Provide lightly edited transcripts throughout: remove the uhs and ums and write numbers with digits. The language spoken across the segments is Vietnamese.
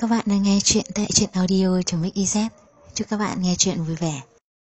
Các bạn đang nghe chuyện tại truyện audio.mix.iz. Chúc các bạn nghe chuyện vui vẻ.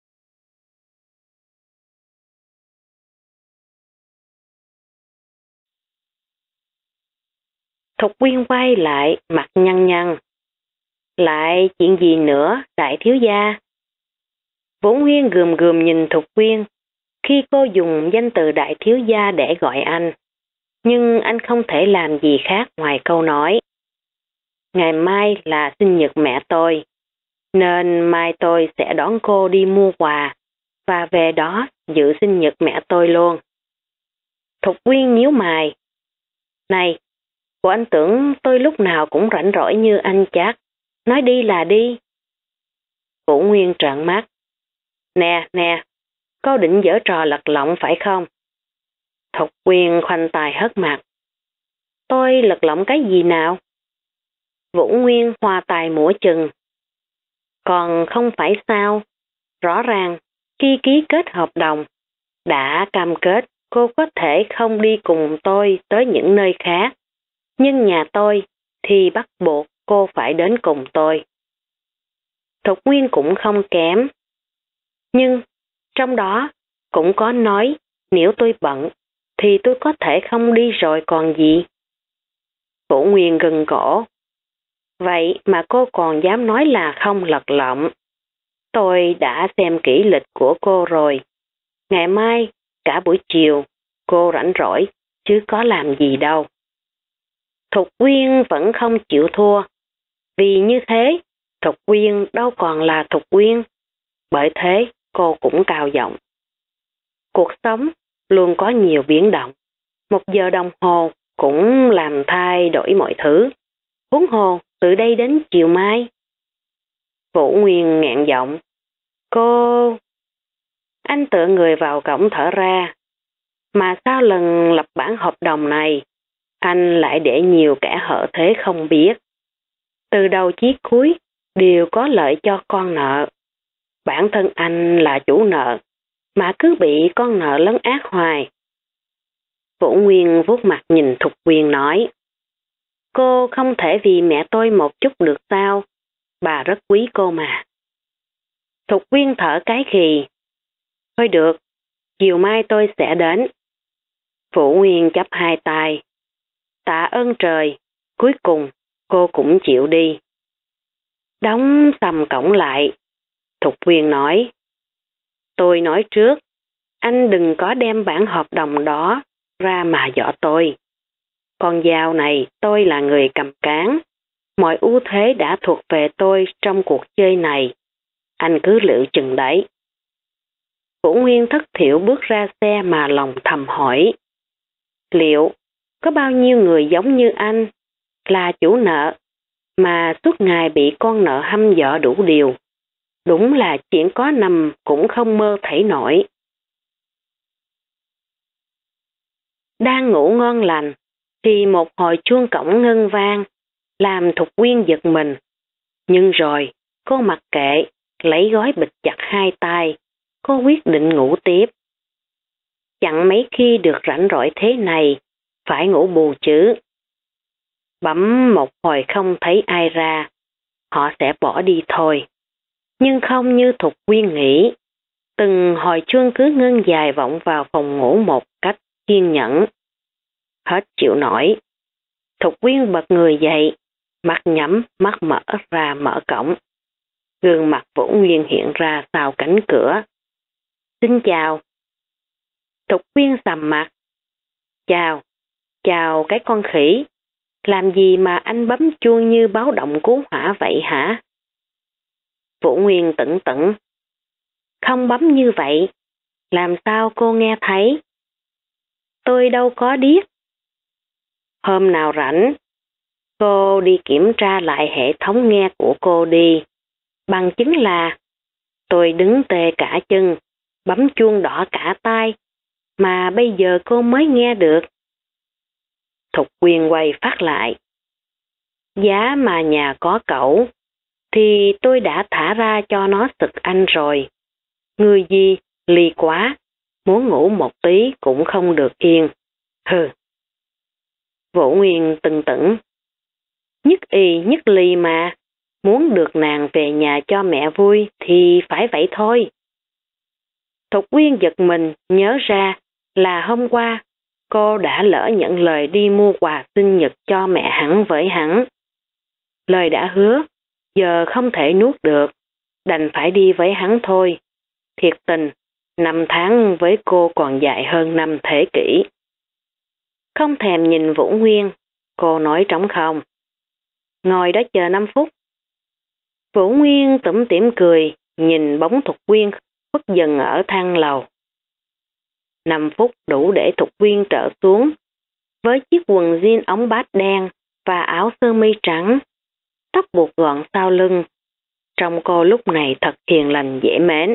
Thục Quyên quay lại, mặt nhăn nhăn. Lại chuyện gì nữa, đại thiếu gia? Vũ Nguyên gườm gườm nhìn Thục Quyên khi cô dùng danh từ đại thiếu gia để gọi anh. Nhưng anh không thể làm gì khác ngoài câu nói. Ngày mai là sinh nhật mẹ tôi, nên mai tôi sẽ đón cô đi mua quà và về đó dự sinh nhật mẹ tôi luôn. Thục Quyên nhíu mày. Này, cô anh tưởng tôi lúc nào cũng rảnh rỗi như anh chắc. Nói đi là đi. Vũ Nguyên trợn mắt. Nè, cô định giở trò lật lọng phải không? Thục Quyên khoanh tay hất mặt. Tôi lật lọng cái gì nào? Vũ Nguyên hoa tài múa chừng. Còn không phải sao? Rõ ràng, khi ký kết hợp đồng, đã cam kết cô có thể không đi cùng tôi tới những nơi khác. Nhưng nhà tôi thì bắt buộc cô phải đến cùng tôi. Thục Nguyên cũng không kém. Nhưng trong đó cũng có nói nếu tôi bận thì tôi có thể không đi rồi còn gì. Vũ Nguyên gân cổ. Vậy mà cô còn dám nói là không lật lọng. Tôi đã xem kỹ lịch của cô rồi. Ngày mai cả buổi chiều cô rảnh rỗi chứ có làm gì đâu. Thục Quyên vẫn không chịu thua. Vì như thế Thục Quyên đâu còn là Thục Quyên. Bởi thế cô cũng cao giọng. Cuộc sống luôn có nhiều biến động. 1 giờ đồng hồ cũng làm thay đổi mọi thứ. Huống hồ từ đây đến chiều mai. Vũ Nguyên nghẹn giọng. Cô... Anh tựa người vào cổng thở ra. Mà sao lần lập bản hợp đồng này, anh lại để nhiều kẻ hở thế không biết. Từ đầu chí cuối đều có lợi cho con nợ. Bản thân anh là chủ nợ, mà cứ bị con nợ lấn át hoài. Vũ Nguyên vuốt mặt nhìn Thục Quyên nói. Cô không thể vì mẹ tôi một chút được sao? Bà rất quý cô mà. Thục Quyên thở cái khì. Thôi được, chiều mai tôi sẽ đến. Vũ Nguyên chắp hai tay. Tạ ơn trời, cuối cùng cô cũng chịu đi. Đóng sầm cổng lại. Thục Quyên nói. Tôi nói trước, anh đừng có đem bản hợp đồng đó ra mà dọa tôi. Con dao này tôi là người cầm cán. Mọi ưu thế đã thuộc về tôi trong cuộc chơi này. Anh cứ liệu chừng đấy. Vũ Nguyên thất thiểu bước ra xe mà lòng thầm hỏi. Liệu có bao nhiêu người giống như anh là chủ nợ mà suốt ngày bị con nợ hăm dọa đủ điều. Đúng là chuyện có nằm cũng không mơ thấy nổi. Đang ngủ ngon lành thì một hồi chuông cổng ngân vang làm Thục Quyên giật mình. Nhưng rồi cô mặc kệ, lấy gói bịt chặt hai tay. Cô quyết định ngủ tiếp. Chẳng mấy khi được rảnh rỗi thế này, phải ngủ bù chứ. Bấm một hồi không thấy ai ra, họ sẽ bỏ đi thôi. Nhưng không như Thục Quyên nghĩ. Từng hồi chuông cứ ngân dài vọng vào phòng ngủ một cách kiên nhẫn. Hết chịu nổi. Thục Quyên bật người dậy, mắt nhắm, mắt mở ra mở cổng. Gương mặt Vũ Nguyên hiện ra sau cánh cửa. Xin chào. Thục Quyên sầm mặt. Chào cái con khỉ. Làm gì mà anh bấm chuông như báo động cứu hỏa vậy hả? Vũ Nguyên tửng tửng. Không bấm như vậy. Làm sao cô nghe thấy? Tôi đâu có biết. Hôm nào rảnh, cô đi kiểm tra lại hệ thống nghe của cô đi. Bằng chứng là tôi đứng tê cả chân, bấm chuông đỏ cả tay, mà bây giờ cô mới nghe được. Thục Quyên quay phát lại. Giá mà nhà có cẩu, thì tôi đã thả ra cho nó sực anh rồi. Người gì, lì quá, muốn ngủ một tí cũng không được yên. Hừ. Vũ Nguyên tưng tửng. Nhất y nhất ly mà, muốn được nàng về nhà cho mẹ vui thì phải vậy thôi. Thục Quyên giật mình nhớ ra là hôm qua cô đã lỡ nhận lời đi mua quà sinh nhật cho mẹ hắn với hắn. Lời đã hứa, giờ không thể nuốt được, đành phải đi với hắn thôi. Thiệt tình, 5 tháng với cô còn dài hơn 5 thế kỷ. Không thèm nhìn Vũ Nguyên, cô nói trống không. Ngồi đó chờ 5 phút. Vũ Nguyên tủm tỉm cười, nhìn bóng Thục Quyên khuất dần ở thang lầu. 5 phút đủ để Thục Quyên trở xuống, với chiếc quần jean ống bát đen và áo sơ mi trắng, tóc buộc gọn sau lưng. Trông cô lúc này thật hiền lành dễ mến.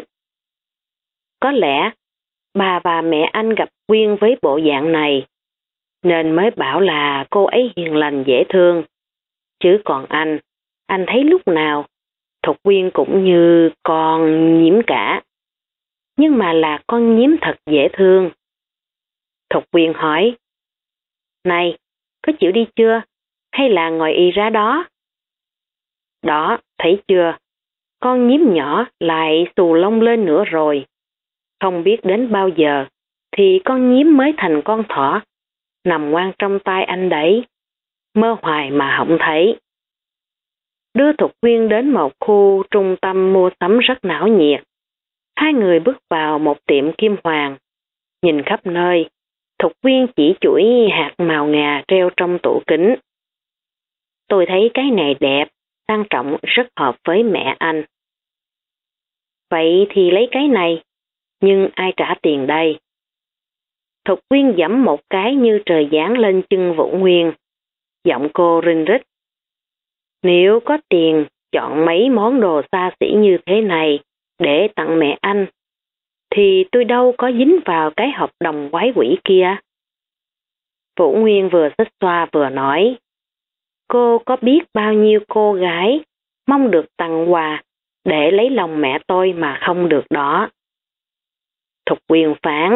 Có lẽ bà và mẹ anh gặp Quyên với bộ dạng này, nên mới bảo là cô ấy hiền lành dễ thương. Chứ còn anh thấy lúc nào Thục Quyên cũng như con nhím cả. Nhưng mà là con nhím thật dễ thương. Thục Quyên hỏi, này, có chịu đi chưa? Hay là ngồi y ra đó? Đó, thấy chưa? Con nhím nhỏ lại xù lông lên nữa rồi. Không biết đến bao giờ thì con nhím mới thành con thỏ, nằm ngoan trong tay anh đấy. Mơ hoài mà không thấy. Đưa Thục Quyên đến một khu trung tâm mua sắm rất náo nhiệt. Hai người bước vào một tiệm kim hoàng. Nhìn khắp nơi, Thục Quyên chỉ chuỗi hạt màu ngà treo trong tủ kính. Tôi thấy cái này đẹp, sang trọng, rất hợp với mẹ anh. Vậy thì lấy cái này, nhưng ai trả tiền đây? Thục Quyên giẫm một cái như trời giáng lên chân Vũ Nguyên. Giọng cô rinh rít. Nếu có tiền, chọn mấy món đồ xa xỉ như thế này để tặng mẹ anh, thì tôi đâu có dính vào cái hợp đồng quái quỷ kia. Vũ Nguyên vừa xích xoa vừa nói, cô có biết bao nhiêu cô gái mong được tặng quà để lấy lòng mẹ tôi mà không được đó. Thục Quyên phán,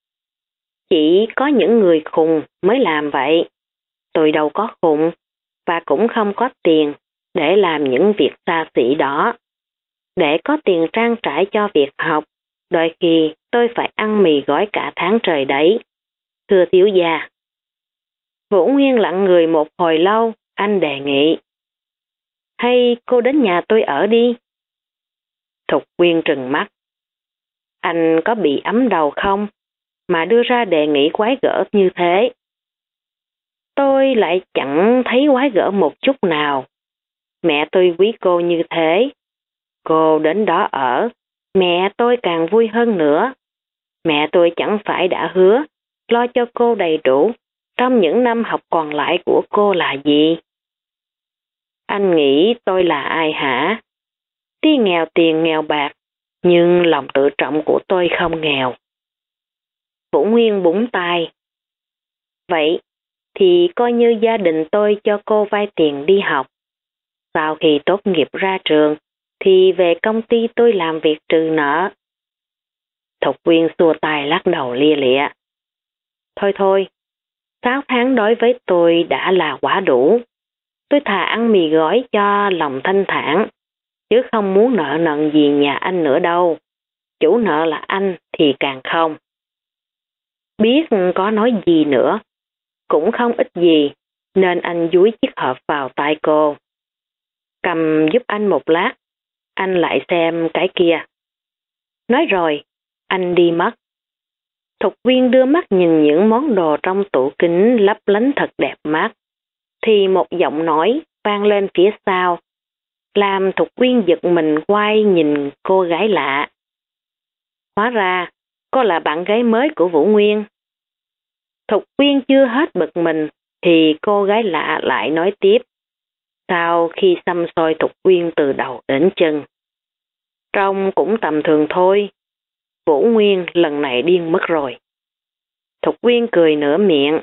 chỉ có những người khùng mới làm vậy. Tôi đâu có khùng, và cũng không có tiền để làm những việc xa xỉ đó. Để có tiền trang trải cho việc học, đôi khi tôi phải ăn mì gói cả tháng trời đấy. Thưa thiếu gia. Vũ Nguyên lặng người một hồi lâu, anh đề nghị. Hay cô đến nhà tôi ở đi. Thục Quyên trừng mắt. Anh có bị ấm đầu không, mà đưa ra đề nghị quái gở như thế? Tôi lại chẳng thấy quái gở một chút nào. Mẹ tôi quý cô như thế. Cô đến đó ở, mẹ tôi càng vui hơn nữa. Mẹ tôi chẳng phải đã hứa lo cho cô đầy đủ trong những năm học còn lại của cô là gì? Anh nghĩ tôi là ai hả? Tuy nghèo tiền nghèo bạc, nhưng lòng tự trọng của tôi không nghèo. Vũ Nguyên búng tay. Vậy thì coi như gia đình tôi cho cô vay tiền đi học. Sau khi tốt nghiệp ra trường, thì về công ty tôi làm việc trừ nợ. Thục Quyên xua tay lắc đầu lia lịa. Thôi, 6 tháng đối với tôi đã là quá đủ. Tôi thà ăn mì gói cho lòng thanh thản, chứ không muốn nợ nần gì nhà anh nữa đâu. Chủ nợ là anh thì càng không. Biết có nói gì nữa, cũng không ích gì, nên anh dúi chiếc hộp vào tay cô. Cầm giúp anh một lát, anh lại xem cái kia. Nói rồi, anh đi mất. Thục Quyên đưa mắt nhìn những món đồ trong tủ kính lấp lánh thật đẹp mắt, thì một giọng nói vang lên phía sau, làm Thục Quyên giật mình quay nhìn cô gái lạ. Hóa ra, cô là bạn gái mới của Vũ Nguyên. Thục Quyên chưa hết bực mình, thì cô gái lạ lại nói tiếp, sau khi xăm soi Thục Quyên từ đầu đến chân. Trông cũng tầm thường thôi. Vũ Nguyên lần này điên mất rồi. Thục Quyên cười nửa miệng.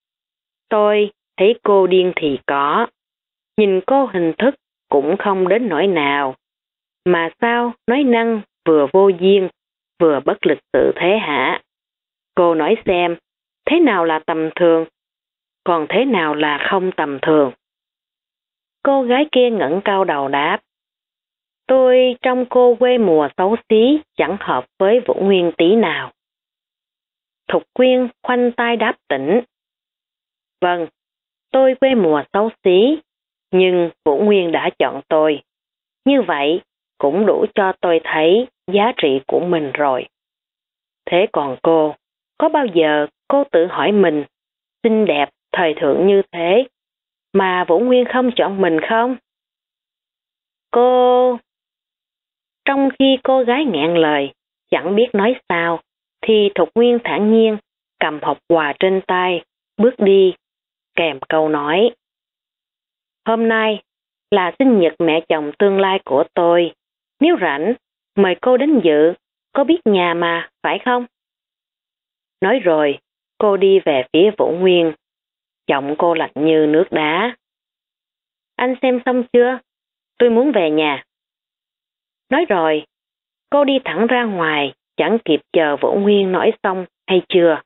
Tôi thấy cô điên thì có. Nhìn cô hình thức cũng không đến nỗi nào. Mà sao nói năng vừa vô duyên, vừa bất lịch sự thế hả? Cô nói xem, thế nào là tầm thường, còn thế nào là không tầm thường? Cô gái kia ngẩng cao đầu đáp. Tôi trong cô quê mùa xấu xí, chẳng hợp với Vũ Nguyên tí nào. Thục Quyên khoanh tay đáp tỉnh. Vâng, tôi quê mùa xấu xí, nhưng Vũ Nguyên đã chọn tôi. Như vậy cũng đủ cho tôi thấy giá trị của mình rồi. Thế còn cô, có bao giờ cô tự hỏi mình, xinh đẹp, thời thượng như thế, mà Vũ Nguyên không chọn mình không? Cô... Trong khi cô gái nghẹn lời, chẳng biết nói sao, thì Thục Nguyên thản nhiên cầm hộp quà trên tay, bước đi, kèm câu nói. Hôm nay là sinh nhật mẹ chồng tương lai của tôi. Nếu rảnh, mời cô đến dự, có biết nhà mà, phải không? Nói rồi, cô đi về phía Vũ Nguyên. Giọng cô lạnh như nước đá. Anh xem xong chưa? Tôi muốn về nhà. Nói rồi, cô đi thẳng ra ngoài, chẳng kịp chờ Vũ Nguyên nói xong hay chưa.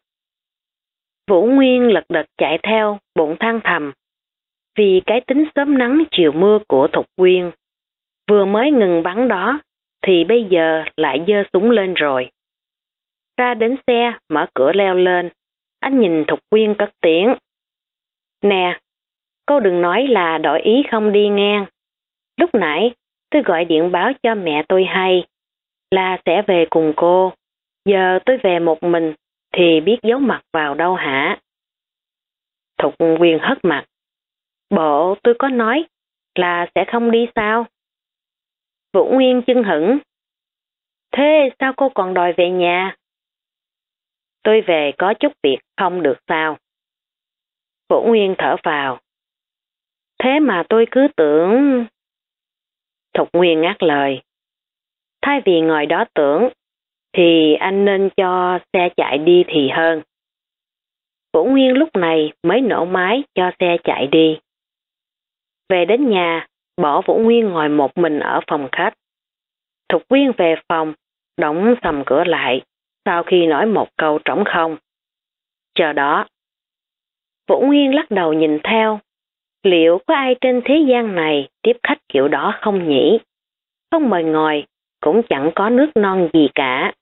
Vũ Nguyên lật đật chạy theo, bụng than thầm. Vì cái tính sớm nắng chiều mưa của Thục Quyên, vừa mới ngừng bắn đó, thì bây giờ lại giơ súng lên rồi. Ra đến xe, mở cửa leo lên, anh nhìn Thục Quyên cất tiếng. Nè, cô đừng nói là đổi ý không đi ngang. Lúc nãy, tôi gọi điện báo cho mẹ tôi hay, là sẽ về cùng cô. Giờ tôi về một mình, thì biết giấu mặt vào đâu hả? Thục Quyên hất mặt. Bộ tôi có nói là sẽ không đi sao? Vũ Nguyên chưng hửng. Thế sao cô còn đòi về nhà? Tôi về có chút việc không được sao? Vũ Nguyên thở vào. Thế mà tôi cứ tưởng... Thục Nguyên ngắt lời. Thay vì ngồi đó tưởng, thì anh nên cho xe chạy đi thì hơn. Vũ Nguyên lúc này mới nổ máy cho xe chạy đi. Về đến nhà, bỏ Vũ Nguyên ngồi một mình ở phòng khách. Thục Quyên về phòng, đóng sầm cửa lại, sau khi nói một câu trống không. Chờ đó. Vũ Nguyên lắc đầu nhìn theo. Liệu có ai trên thế gian này tiếp khách kiểu đó không nhỉ? Không mời ngồi, cũng chẳng có nước non gì cả.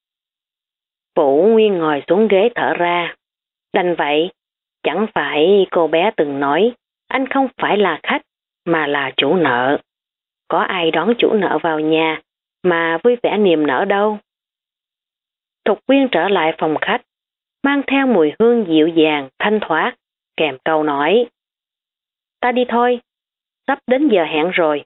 Vũ Nguyên ngồi xuống ghế thở ra. Đành vậy, chẳng phải cô bé từng nói, anh không phải là khách, mà là chủ nợ. Có ai đón chủ nợ vào nhà, mà vui vẻ niềm nở đâu. Thục Quyên trở lại phòng khách, mang theo mùi hương dịu dàng, thanh thoát, kèm câu nói. Ta đi thôi, sắp đến giờ hẹn rồi.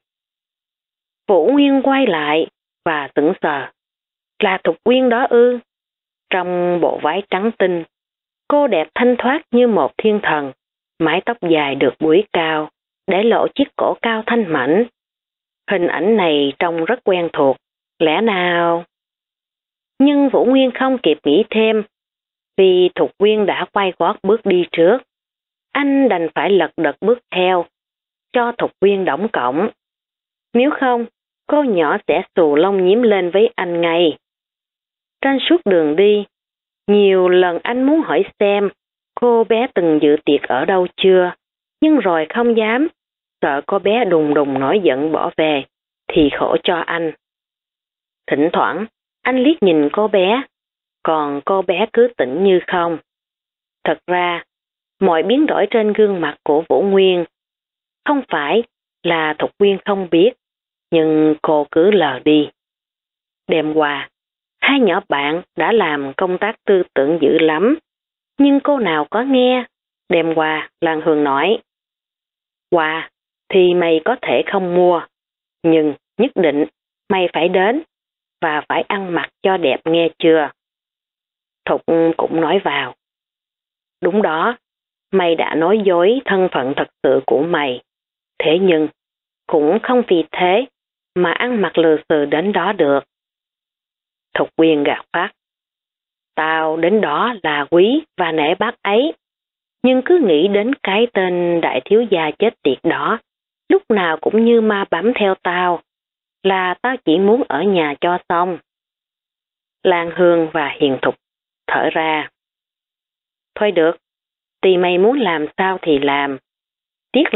Vũ Nguyên quay lại và sững sờ. Là Thục Quyên đó ư? Trong bộ váy trắng tinh, cô đẹp thanh thoát như một thiên thần, mái tóc dài được búi cao, để lộ chiếc cổ cao thanh mảnh. Hình ảnh này trông rất quen thuộc, lẽ nào? Nhưng Vũ Nguyên không kịp nghĩ thêm, vì Thục Quyên đã quay gót bước đi trước. Anh đành phải lật đật bước theo, cho Thục Quyên đóng cổng. Nếu không, cô nhỏ sẽ xù lông nhím lên với anh ngay. Trên suốt đường đi, nhiều lần anh muốn hỏi xem cô bé từng dự tiệc ở đâu chưa, nhưng rồi không dám, sợ cô bé đùng đùng nổi giận bỏ về, thì khổ cho anh. Thỉnh thoảng, anh liếc nhìn cô bé, còn cô bé cứ tỉnh như không. Thật ra, mọi biến đổi trên gương mặt của Vũ Nguyên không phải là Thục Quyên không biết, nhưng cô cứ lờ đi. Đêm qua, hai nhỏ bạn đã làm công tác tư tưởng dữ lắm, nhưng cô nào có nghe. Đêm qua, Lan Hương nói, quà thì mày có thể không mua, nhưng nhất định mày phải đến và phải ăn mặc cho đẹp nghe chưa? Thục cũng nói vào. Đúng đó, mày đã nói dối thân phận thật sự của mày. Thế nhưng, cũng không vì thế mà ăn mặc lừ xừ đến đó được. Thục Quyên gạt phát. Tao đến đó là quý và nể bác ấy, nhưng cứ nghĩ đến cái tên đại thiếu gia chết tiệt đó, lúc nào cũng như ma bám theo tao, là tao chỉ muốn ở nhà cho xong. Lan Hương và Hiền Thục thở ra. Thôi được, tùy mày muốn làm sao thì làm. Tiếc là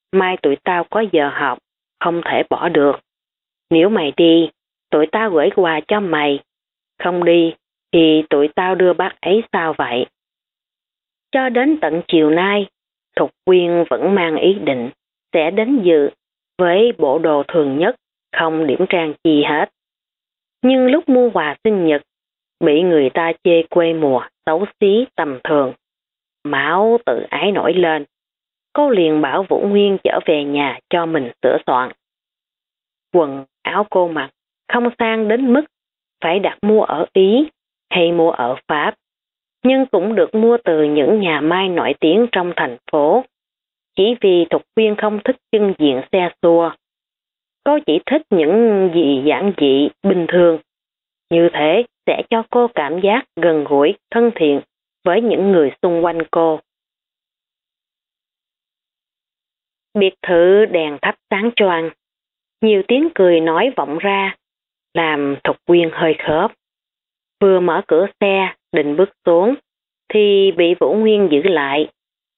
mai tụi tao có giờ họp, không thể bỏ được. Nếu mày đi, tụi tao gửi quà cho mày. Không đi, thì tụi tao đưa bác ấy sao vậy? Cho đến tận chiều nay, Thục Quyên vẫn mang ý định sẽ đến dự với bộ đồ thường nhất, không điểm trang chi hết. Nhưng lúc mua quà sinh nhật, bị người ta chê quê mùa, xấu xí, tầm thường. Máu tự ái nổi lên. Cô liền bảo Vũ Nguyên trở về nhà cho mình sửa soạn. Quần áo cô mặc không sang đến mức phải đặt mua ở Ý hay mua ở Pháp, nhưng cũng được mua từ những nhà may nổi tiếng trong thành phố. Chỉ vì Thục Quyên không thích chân diện xe xua. Cô chỉ thích những gì giản dị, bình thường. Như thế sẽ cho cô cảm giác gần gũi, thân thiện với những người xung quanh cô. Biệt thự đèn thắp sáng choang, nhiều tiếng cười nói vọng ra, làm Thục Quyên hơi khớp. Vừa mở cửa xe, định bước xuống, thì bị Vũ Nguyên giữ lại.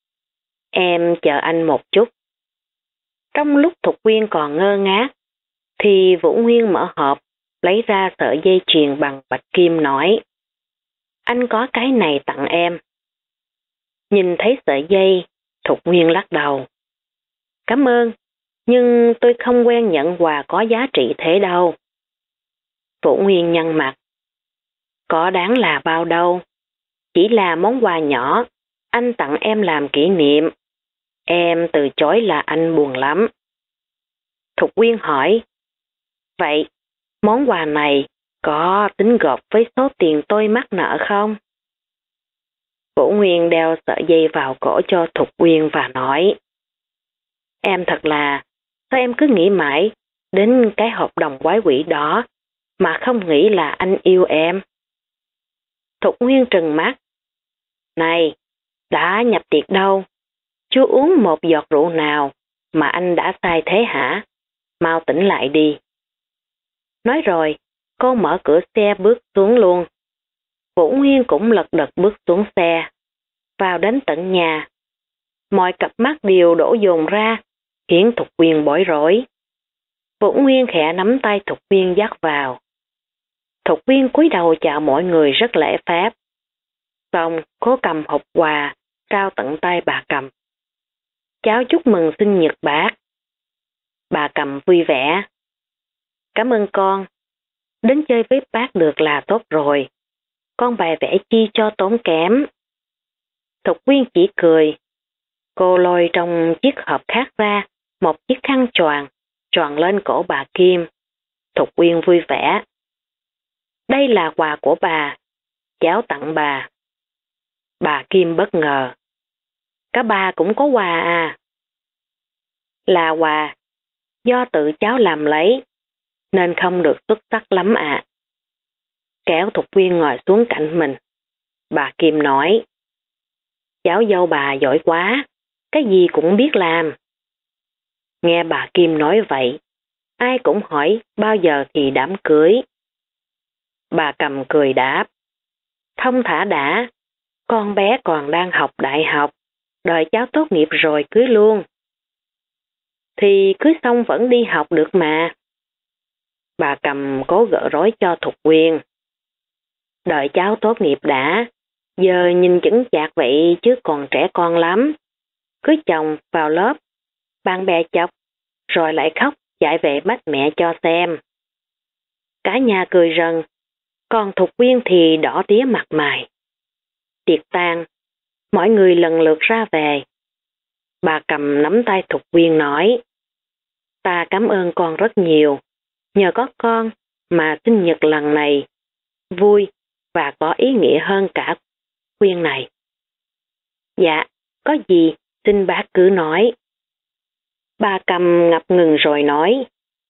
Em chờ anh một chút. Trong lúc Thục Quyên còn ngơ ngác, thì Vũ Nguyên mở hộp, lấy ra sợi dây chuyền bằng bạch kim nói. Anh có cái này tặng em. Nhìn thấy sợi dây, Thục Nguyên lắc đầu. Cảm ơn, nhưng tôi không quen nhận quà có giá trị thế đâu. Vũ Nguyên nhăn mặt. Có đáng là bao đâu. Chỉ là món quà nhỏ, anh tặng em làm kỷ niệm. Em từ chối là anh buồn lắm. Thục Quyên hỏi. Vậy, món quà này có tính gộp với số tiền tôi mắc nợ không? Vũ Nguyên đeo sợi dây vào cổ cho Thục Quyên và nói. Em thật là, sao em cứ nghĩ mãi đến cái hợp đồng quái quỷ đó mà không nghĩ là anh yêu em? Thục Nguyên trừng mắt. Này, đã nhập tiệc đâu? Chưa uống một giọt rượu nào mà anh đã say thế hả? Mau tỉnh lại đi. Nói rồi, cô mở cửa xe bước xuống luôn. Vũ Nguyên cũng lật đật bước xuống xe. Vào đến tận nhà. Mọi cặp mắt đều đổ dồn ra, khiến Thục Quyên bối rối. Vũ Nguyên khẽ nắm tay Thục Quyên dắt vào. Thục Quyên cúi đầu chào mọi người rất lễ phép. Xong, cô cầm hộp quà, trao tận tay bà Cầm. Cháu chúc mừng sinh nhật bác. Bà Cầm vui vẻ. Cảm ơn con. Đến chơi với bác được là tốt rồi. Con bài vẽ chi cho tốn kém. Thục Quyên chỉ cười. Cô lôi trong chiếc hộp khác ra một chiếc khăn choàng lên cổ bà Kim. Thục Quyên vui vẻ. Đây là quà của bà. Cháu tặng bà. Bà Kim bất ngờ. Cả bà cũng có quà à? Là quà. Do tự cháu làm lấy, nên không được xuất sắc lắm ạ. Kéo Thục Quyên ngồi xuống cạnh mình. Bà Kim nói. Cháu dâu bà giỏi quá, cái gì cũng biết làm. Nghe bà Kim nói vậy, ai cũng hỏi bao giờ thì đám cưới. Bà Cầm cười đáp. Thông thả đã, con bé còn đang học đại học, đợi cháu tốt nghiệp rồi cưới luôn. Thì cưới xong vẫn đi học được mà. Bà Cầm cố gỡ rối cho Thục Quyên. Đợi cháu tốt nghiệp đã, giờ nhìn chững chạc vậy chứ còn trẻ con lắm. Cưới chồng vào lớp, bạn bè chọc, rồi lại khóc chạy về bắt mẹ cho xem. Cả nhà cười rần, còn Thục Quyên thì đỏ tía mặt mày. Tiệc tan, mọi người lần lượt ra về. Bà Cầm nắm tay Thục Quyên nói. Ta cảm ơn con rất nhiều, nhờ có con mà sinh nhật lần này vui và có ý nghĩa hơn cả Quyên này. Dạ, có gì xin bác cứ nói. Bà Cầm ngập ngừng rồi nói.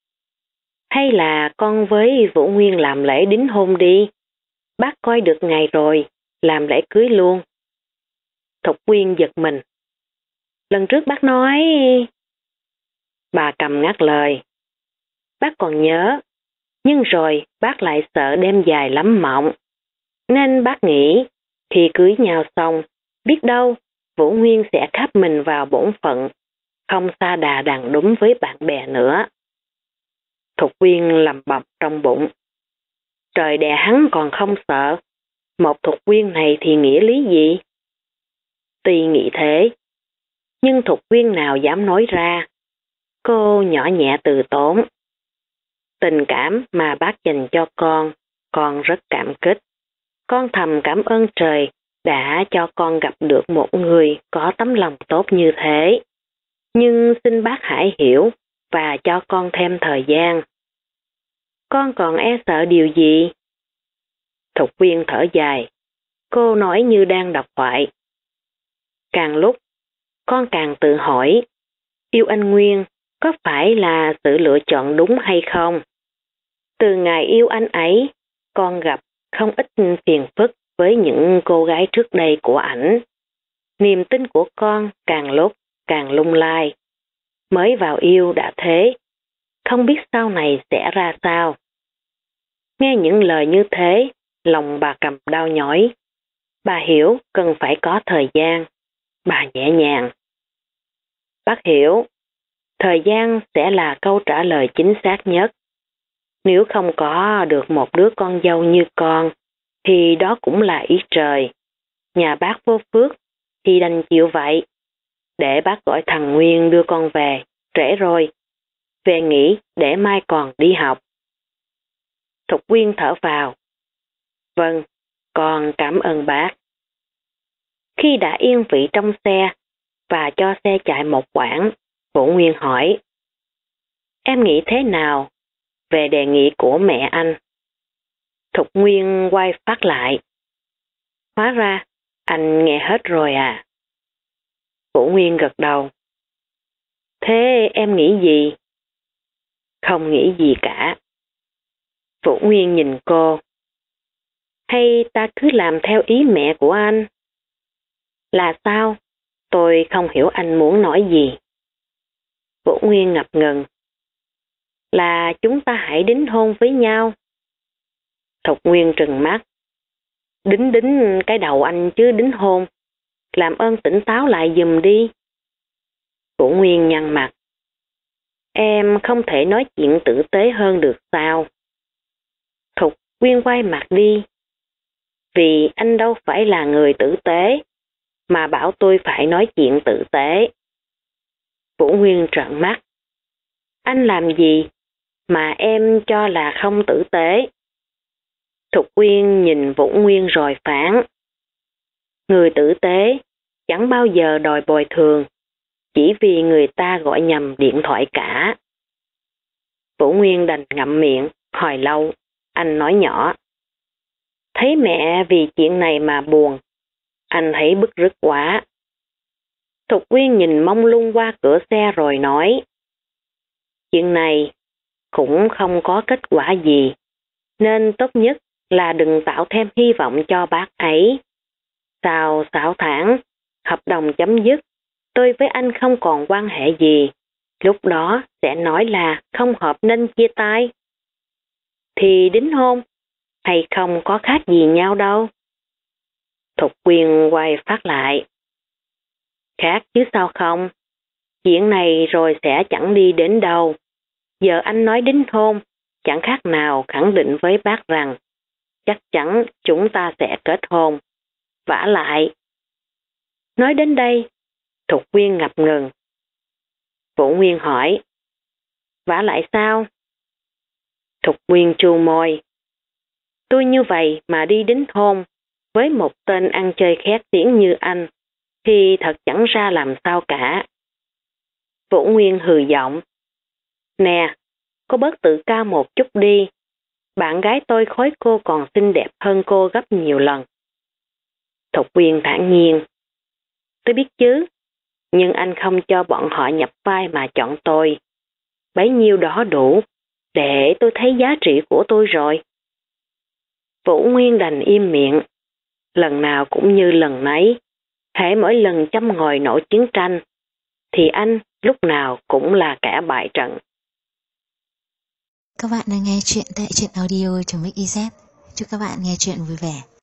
Hay là con với Vũ Nguyên làm lễ đính hôn đi. Bác coi được ngày rồi, làm lễ cưới luôn. Thục Quyên giật mình. Lần trước bác nói... Bà Cầm ngắt lời. Bác còn nhớ, nhưng rồi bác lại sợ đêm dài lắm mộng. Nên bác nghĩ, khi cưới nhau xong, biết đâu Vũ Nguyên sẽ khắp mình vào bổn phận, không sa đà đằng đúng với bạn bè nữa. Thục Quyên lầm bầm trong bụng. Trời đè hắn còn không sợ, một Thục Quyên này thì nghĩa lý gì? Tuy nghĩ thế, nhưng Thục Quyên nào dám nói ra. Cô nhỏ nhẹ từ tốn. Tình cảm mà bác dành cho con rất cảm kích. Con thầm cảm ơn trời đã cho con gặp được một người có tấm lòng tốt như thế. Nhưng xin bác hãy hiểu và cho con thêm thời gian. Con còn e sợ điều gì? Thục Quyên thở dài. Cô nói như đang đọc thoại. Càng lúc, con càng tự hỏi, yêu anh Nguyên có phải là sự lựa chọn đúng hay không? Từ ngày yêu anh ấy, con gặp không ít phiền phức với những cô gái trước đây của ảnh. Niềm tin của con càng lúc càng lung lay. Mới vào yêu đã thế, không biết sau này sẽ ra sao. Nghe những lời như thế, lòng bà Cầm đau nhói. Bà hiểu cần phải có thời gian. Bà nhẹ nhàng. Bác hiểu, thời gian sẽ là câu trả lời chính xác nhất. Nếu không có được một đứa con dâu như con, thì đó cũng là ý trời. Nhà bác vô phước, thì đành chịu vậy. Để bác gọi thằng Nguyên đưa con về, trễ rồi. Về nghỉ để mai còn đi học. Thục Quyên thở vào. Vâng, con cảm ơn bác. Khi đã yên vị trong xe và cho xe chạy một quãng, Vũ Nguyên hỏi. Em nghĩ thế nào về đề nghị của mẹ anh? Thục Nguyên quay phát lại. Hóa ra, anh nghe hết rồi à? Vũ Nguyên gật đầu. Thế em nghĩ gì? Không nghĩ gì cả. Vũ Nguyên nhìn cô. Hay ta cứ làm theo ý mẹ của anh? Là sao? Tôi không hiểu anh muốn nói gì. Vũ Nguyên ngập ngừng. Là chúng ta hãy đính hôn với nhau. Thục Nguyên trừng mắt. Đính cái đầu anh chứ đính hôn. Làm ơn tỉnh táo lại giùm đi. Vũ Nguyên nhăn mặt. Em không thể nói chuyện tử tế hơn được sao? Thục Nguyên quay mặt đi. Vì anh đâu phải là người tử tế, mà bảo tôi phải nói chuyện tử tế. Vũ Nguyên trợn mắt. Anh làm gì mà em cho là không tử tế? Thục Nguyên nhìn Vũ Nguyên rồi phán. Người tử tế chẳng bao giờ đòi bồi thường, chỉ vì người ta gọi nhầm điện thoại cả. Vũ Nguyên đành ngậm miệng, hồi lâu, anh nói nhỏ. Thấy mẹ vì chuyện này mà buồn, anh thấy bức rứt quá. Thục Nguyên nhìn mông lung qua cửa xe rồi nói. Chuyện này cũng không có kết quả gì, nên tốt nhất là đừng tạo thêm hy vọng cho bác ấy. Sau 6 tháng, hợp đồng chấm dứt, tôi với anh không còn quan hệ gì. Lúc đó sẽ nói là không hợp nên chia tay. Thì đính hôn hay không có khác gì nhau đâu. Thục Quyên quay phát lại. Khác chứ sao không? Chuyện này rồi sẽ chẳng đi đến đâu. Giờ anh nói đính hôn, chẳng khác nào khẳng định với bác rằng chắc chắn chúng ta sẽ kết hôn. Vả lại. Nói đến đây, Thục Quyên ngập ngừng. Vũ Nguyên hỏi. Vả lại sao? Thục Quyên chu môi. Tôi như vậy mà đi đính hôn với một tên ăn chơi khét tiếng như anh thì thật chẳng ra làm sao cả. Vũ Nguyên hừ giọng. Nè, cô bớt tự cao một chút đi. Bạn gái tôi khối cô còn xinh đẹp hơn cô gấp nhiều lần. Thục Quyên thản nhiên. Tôi biết chứ, nhưng anh không cho bọn họ nhập vai mà chọn tôi. Bấy nhiêu đó đủ để tôi thấy giá trị của tôi rồi. Vũ Nguyên đành im miệng. Lần nào cũng như lần nấy. Hễ mỗi lần châm ngòi nổ chiến tranh, thì anh lúc nào cũng là kẻ bại trận. Các bạn đang nghe chuyện tại truyện audio.mix.iz. Chúc các bạn nghe chuyện vui vẻ.